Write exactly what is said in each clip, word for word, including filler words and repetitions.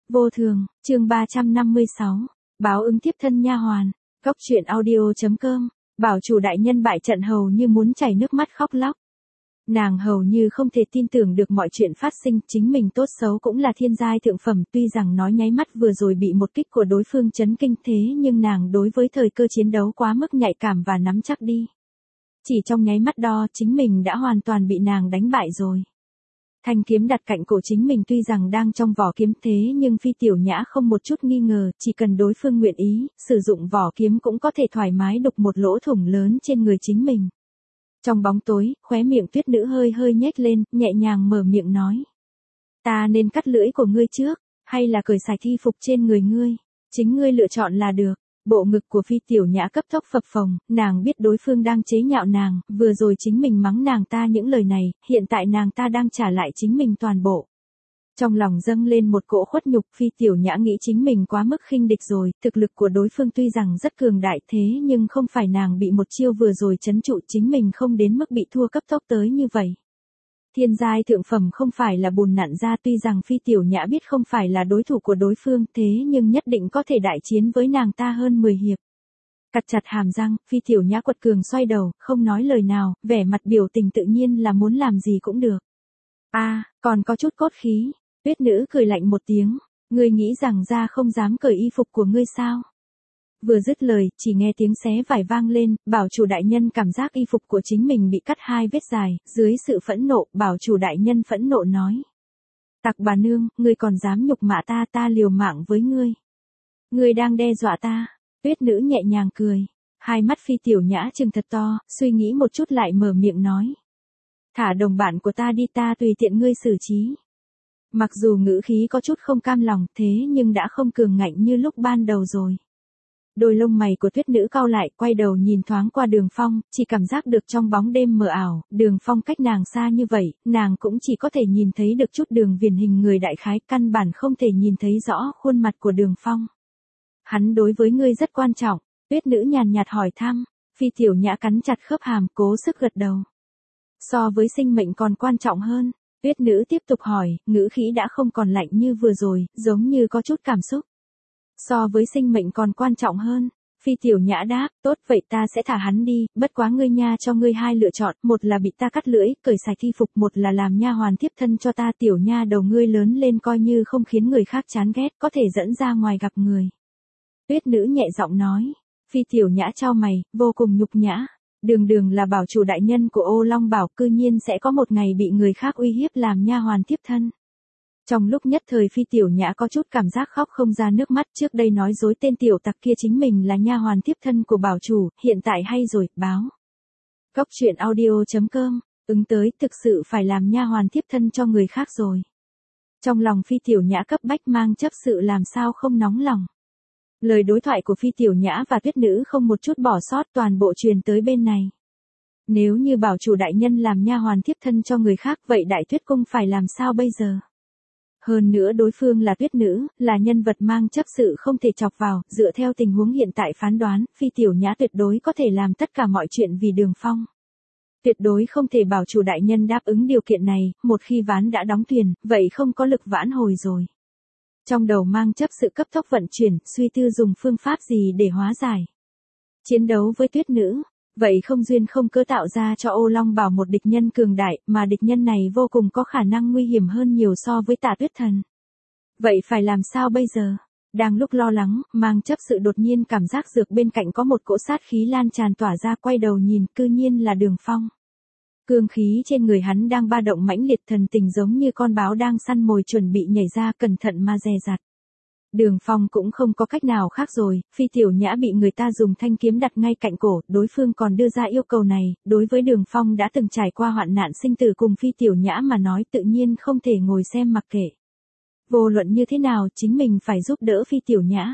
Vô thường, chương ba trăm năm mươi sáu, báo ứng tiếp thân nha hoàn. Góc truyện audio chấm com, bảo chủ đại nhân bại trận hầu như muốn chảy nước mắt khóc lóc. Nàng hầu như không thể tin tưởng được mọi chuyện phát sinh, chính mình tốt xấu cũng là thiên giai thượng phẩm, tuy rằng nói nháy mắt vừa rồi bị một kích của đối phương chấn kinh thế nhưng nàng đối với thời cơ chiến đấu quá mức nhạy cảm và nắm chắc đi. Chỉ trong nháy mắt đó chính mình đã hoàn toàn bị nàng đánh bại rồi. Thanh kiếm đặt cạnh cổ chính mình tuy rằng đang trong vỏ kiếm thế nhưng Phi Tiểu Nhã không một chút nghi ngờ, chỉ cần đối phương nguyện ý, sử dụng vỏ kiếm cũng có thể thoải mái đục một lỗ thủng lớn trên người chính mình. Trong bóng tối, khóe miệng Tuyết nữ hơi hơi nhếch lên, nhẹ nhàng mở miệng nói. Ta nên cắt lưỡi của ngươi trước, hay là cởi sạch y phục trên người ngươi, chính ngươi lựa chọn là được. Bộ ngực của Phi Tiểu Nhã cấp tốc phập phồng, nàng biết đối phương đang chế nhạo nàng, vừa rồi chính mình mắng nàng ta những lời này, hiện tại nàng ta đang trả lại chính mình toàn bộ. Trong lòng dâng lên một cỗ khuất nhục, Phi Tiểu Nhã nghĩ chính mình quá mức khinh địch rồi, thực lực của đối phương tuy rằng rất cường đại thế nhưng không phải nàng bị một chiêu vừa rồi trấn trụ, chính mình không đến mức bị thua cấp tốc tới như vậy. Thiên giai thượng phẩm không phải là bùn nặn ra, tuy rằng Phi Tiểu Nhã biết không phải là đối thủ của đối phương thế nhưng nhất định có thể đại chiến với nàng ta hơn mười hiệp. Cặt chặt hàm răng, Phi Tiểu Nhã quật cường xoay đầu, không nói lời nào, vẻ mặt biểu tình tự nhiên là muốn làm gì cũng được. A, à, còn có chút cốt khí. Tuyết nữ cười lạnh một tiếng, ngươi nghĩ rằng ra không dám cởi y phục của ngươi sao? Vừa dứt lời, chỉ nghe tiếng xé vải vang lên, bảo chủ đại nhân cảm giác y phục của chính mình bị cắt hai vết dài, dưới sự phẫn nộ, bảo chủ đại nhân phẫn nộ nói. Tặc bà nương, ngươi còn dám nhục mạ ta, ta liều mạng với ngươi. Ngươi đang đe dọa ta. Tuyết nữ nhẹ nhàng cười, hai mắt Phi Tiểu Nhã trừng thật to, suy nghĩ một chút lại mở miệng nói. Thả đồng bạn của ta đi, ta tùy tiện ngươi xử trí. Mặc dù ngữ khí có chút không cam lòng thế nhưng đã không cường ngạnh như lúc ban đầu rồi. Đôi lông mày của Tuyết nữ cau lại, quay đầu nhìn thoáng qua Đường Phong, chỉ cảm giác được trong bóng đêm mờ ảo, Đường Phong cách nàng xa như vậy, nàng cũng chỉ có thể nhìn thấy được chút đường viền hình người đại khái, căn bản không thể nhìn thấy rõ khuôn mặt của Đường Phong. Hắn đối với ngươi rất quan trọng, Tuyết nữ nhàn nhạt hỏi thăm, Phi Tiểu Nhã cắn chặt khớp hàm, cố sức gật đầu. So với sinh mệnh còn quan trọng hơn. Tuyết nữ tiếp tục hỏi, ngữ khí đã không còn lạnh như vừa rồi, giống như có chút cảm xúc. So với sinh mệnh còn quan trọng hơn. Phi Tiểu Nhã đáp, tốt vậy ta sẽ thả hắn đi, bất quá ngươi nha cho ngươi hai lựa chọn, một là bị ta cắt lưỡi, cởi sạch y phục, một là làm nha hoàn tiếp thân cho ta. Tiểu nha đầu ngươi lớn lên coi như không khiến người khác chán ghét, có thể dẫn ra ngoài gặp người. Tuyết nữ nhẹ giọng nói. Phi Tiểu Nhã chau mày, vô cùng nhục nhã. Đường đường là bảo chủ đại nhân của Ô Long Bảo, cư nhiên sẽ có một ngày bị người khác uy hiếp làm nha hoàn tiếp thân. Trong lúc nhất thời Phi Tiểu Nhã có chút cảm giác khóc không ra nước mắt, trước đây nói dối tên tiểu tặc kia chính mình là nha hoàn tiếp thân của bảo chủ, hiện tại hay rồi, báo. Góc truyện audio chấm com, ứng tới thực sự phải làm nha hoàn tiếp thân cho người khác rồi. Trong lòng Phi Tiểu Nhã cấp bách mang chấp sự làm sao không nóng lòng. Lời đối thoại của Phi Tiểu Nhã và Tuyết nữ không một chút bỏ sót, toàn bộ truyền tới bên này. Nếu như bảo chủ đại nhân làm nha hoàn tiếp thân cho người khác, vậy Đại Tuyết cung phải làm sao bây giờ? Hơn nữa đối phương là Tuyết nữ, là nhân vật mang chấp sự không thể chọc vào, dựa theo tình huống hiện tại phán đoán, Phi Tiểu Nhã tuyệt đối có thể làm tất cả mọi chuyện vì Đường Phong. Tuyệt đối không thể bảo chủ đại nhân đáp ứng điều kiện này, một khi ván đã đóng thuyền, vậy không có lực vãn hồi rồi. Trong đầu mang chấp sự cấp tốc vận chuyển, suy tư dùng phương pháp gì để hóa giải. Chiến đấu với Tuyết nữ, vậy không duyên không cớ tạo ra cho Ô Long Bảo một địch nhân cường đại, mà địch nhân này vô cùng có khả năng nguy hiểm hơn nhiều so với Tả Tuyết Thần. Vậy phải làm sao bây giờ? Đang lúc lo lắng, mang chấp sự đột nhiên cảm giác dược bên cạnh có một cỗ sát khí lan tràn tỏa ra, quay đầu nhìn, cư nhiên là Đường Phong. Cương khí trên người hắn đang ba động mãnh liệt, thần tình giống như con báo đang săn mồi chuẩn bị nhảy ra, cẩn thận mà dè dặt. Đường Phong cũng không có cách nào khác rồi, Phi Tiểu Nhã bị người ta dùng thanh kiếm đặt ngay cạnh cổ, đối phương còn đưa ra yêu cầu này, đối với Đường Phong đã từng trải qua hoạn nạn sinh tử cùng Phi Tiểu Nhã mà nói tự nhiên không thể ngồi xem mặc kệ. Vô luận như thế nào chính mình phải giúp đỡ Phi Tiểu Nhã.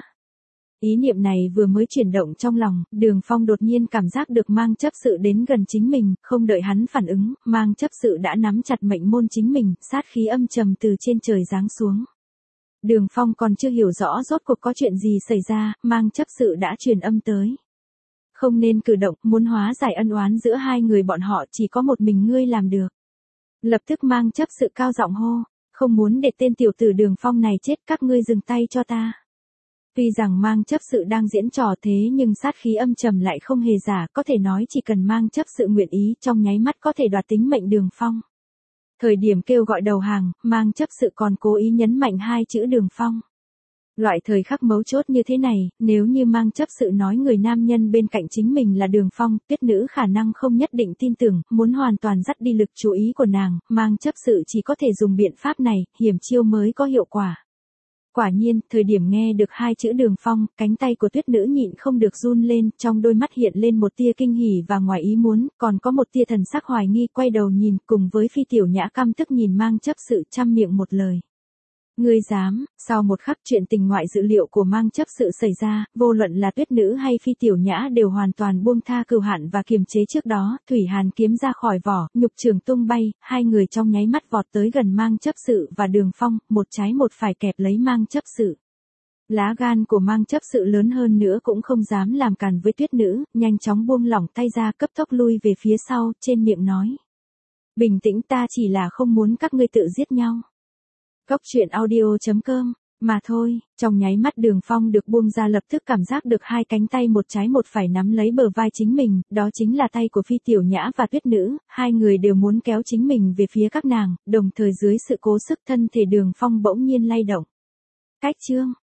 Ý niệm này vừa mới chuyển động trong lòng, Đường Phong đột nhiên cảm giác được mang chấp sự đến gần chính mình, không đợi hắn phản ứng, mang chấp sự đã nắm chặt mệnh môn chính mình, sát khí âm trầm từ trên trời giáng xuống. Đường Phong còn chưa hiểu rõ rốt cuộc có chuyện gì xảy ra, mang chấp sự đã truyền âm tới. Không nên cử động, muốn hóa giải ân oán giữa hai người bọn họ chỉ có một mình ngươi làm được. Lập tức mang chấp sự cao giọng hô, Không muốn để tên tiểu tử Đường Phong này chết, các ngươi dừng tay cho ta. Tuy rằng Mang Chấp Sự đang diễn trò thế nhưng sát khí âm trầm lại không hề giả, có thể nói chỉ cần Mang Chấp Sự nguyện ý trong nháy mắt có thể đoạt tính mệnh Đường Phong. Thời điểm kêu gọi đầu hàng, Mang Chấp Sự còn cố ý nhấn mạnh hai chữ Đường Phong. Loại thời khắc mấu chốt như thế này, nếu như Mang Chấp Sự nói người nam nhân bên cạnh chính mình là Đường Phong, Tuyết Nữ khả năng không nhất định tin tưởng, muốn hoàn toàn dắt đi lực chú ý của nàng, Mang Chấp Sự chỉ có thể dùng biện pháp này, hiểm chiêu mới có hiệu quả. Quả nhiên, thời điểm nghe được hai chữ Đường Phong, cánh tay của Tuyết Nữ nhịn không được run lên, trong đôi mắt hiện lên một tia kinh hỉ và ngoài ý muốn, còn có một tia thần sắc hoài nghi, quay đầu nhìn, cùng với Phi Tiểu Nhã căm tức nhìn Mang Chấp Sự, trăm miệng một lời. Ngươi dám? Sau một khắc chuyện tình ngoại dự liệu của Mang Chấp Sự xảy ra, vô luận là Tuyết Nữ hay Phi Tiểu Nhã đều hoàn toàn buông tha cừu hạn và kiềm chế trước đó, Thủy Hàn kiếm ra khỏi vỏ, nhục trường tung bay, hai người trong nháy mắt vọt tới gần Mang Chấp Sự và Đường Phong, một trái một phải kẹp lấy Mang Chấp Sự. Lá gan của Mang Chấp Sự lớn hơn nữa cũng không dám làm càn với Tuyết Nữ, nhanh chóng buông lỏng tay ra, cấp tốc lui về phía sau, trên miệng nói: "Bình tĩnh, ta chỉ là không muốn các ngươi tự giết nhau." Cốc truyện audio chấm com, mà thôi, trong nháy mắt Đường Phong được buông ra lập tức cảm giác được hai cánh tay một trái một phải nắm lấy bờ vai chính mình, đó chính là tay của Phi Tiểu Nhã và Tuyết Nữ, hai người đều muốn kéo chính mình về phía các nàng, đồng thời dưới sự cố sức thân thể Đường Phong bỗng nhiên lay động. Cách chương